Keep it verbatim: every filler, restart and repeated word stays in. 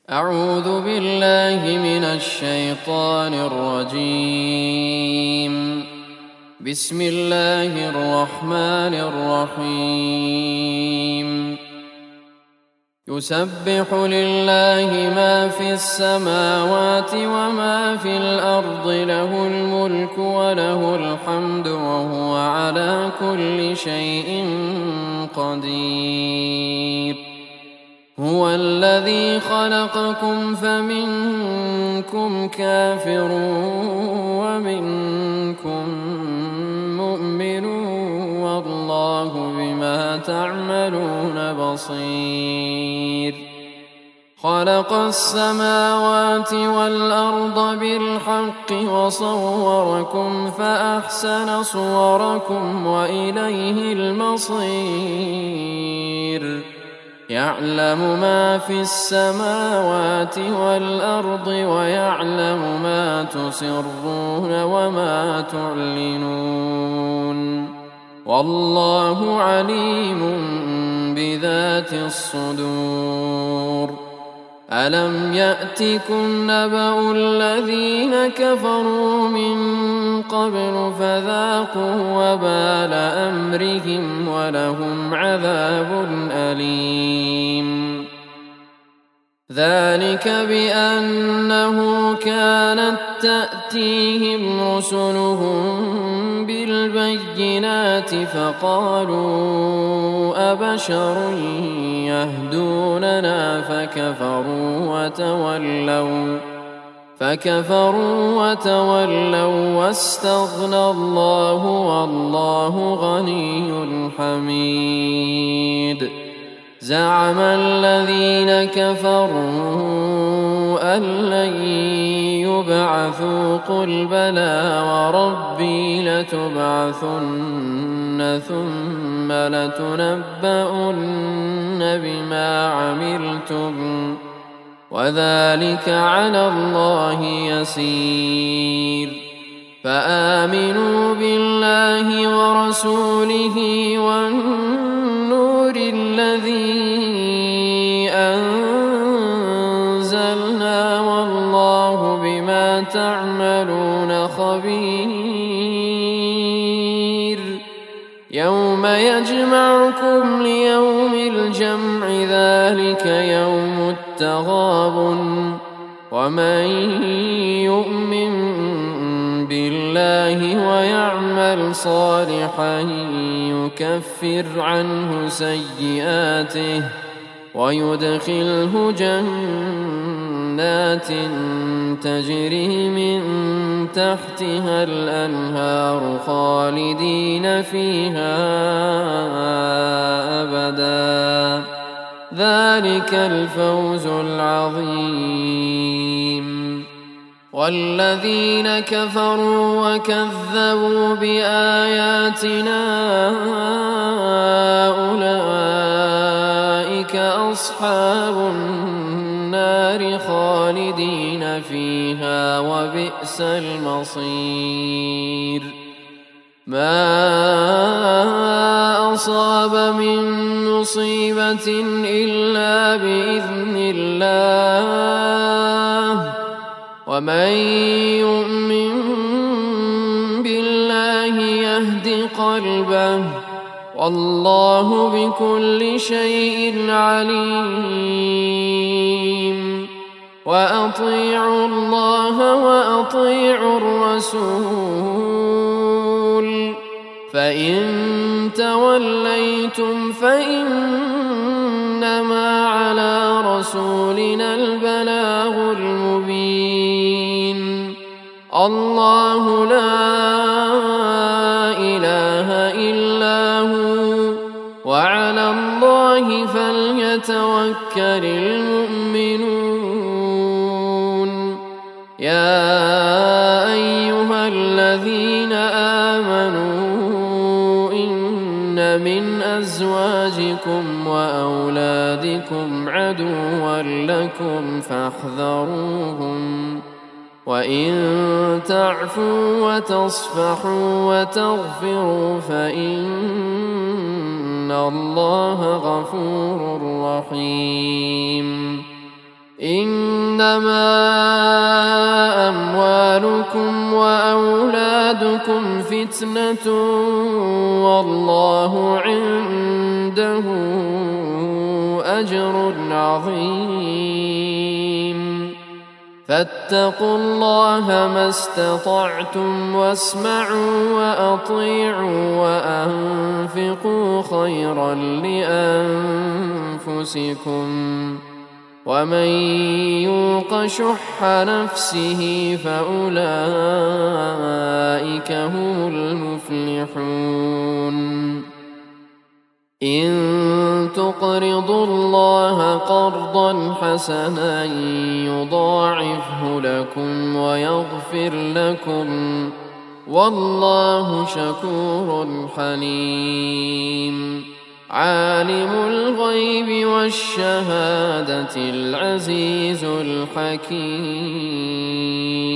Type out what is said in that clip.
أعوذ بالله من الشيطان الرجيم. بسم الله الرحمن الرحيم. يسبح لله ما في السماوات وما في الأرض، له الملك وله الحمد وهو على كل شيء قدير. هو الذي خلقكم فمنكم كافر ومنكم مؤمن، والله بما تعملون بصير. خلق السماوات والأرض بالحق وصوركم فأحسن صوركم وإليه المصير. يعلم ما في السماوات والأرض ويعلم ما تسرون وما تعلنون، والله عليم بذات الصدور. ألم يأتكم نبأ الذين كفروا من قبل فذاقوا وبال أمرهم ولهم عذاب أليم. ذلك بأنه كانت تأتيهم رسلهم بالبينات فقالوا أبشر يهدوننا فكفروا وتولوا فكفروا وتولوا واستغنى الله والله غني حميد. زعم الذين كفروا أن لن يبعثوا قل بلى وربي لتبعثن ثم لتنبؤن بما عملتم وذلك على الله يسير. فآمنوا بالله ورسوله والنور الذي أنزلنا والله بما تعملون خبير. يوم يجمعكم ليوم الجمع ذلك يوم التغابن، ومن يؤمن بالله ويعمل صالحا يكفر عنه سيئاته ويدخله جنات تجري من تحتها الأنهار خالدين فيها أبدا، ذلك الفوز العظيم. والذين كفروا وكذبوا بآياتنا أولئك أصحاب النار خالدين فيها وبئس المصير. ما أصاب من مصيبة إلا بإذن الله، ومن يؤمن بالله يهد قلبه، والله بكل شيء عليم. وأطيعوا الله وأطيعوا الرسول، فإن توليتم فإنما على رسولنا البلاغ المبين. الله لا إله إلا هو، وعلى الله فليتوكل المؤمنون. يا أيها الذين آمنوا إن من أزواجكم وأولادكم عدوا لكم فاحذروهم، وإن تعفوا وتصفحوا وتغفروا فإن الله غفور رحيم. إنما أموالكم وأولادكم فتنة والله عنده أجر عظيم فاتقوا الله ما استطعتم واسمعوا وأطيعوا وأنفقوا خيرا لأنفسكم ومن يوق شح نفسه فأولئك هم المفلحون إن تقرضوا الله قرضا حسنا يضاعفه لكم ويغفر لكم والله شكور حليم عالم الغيب والشهادة العزيز الحكيم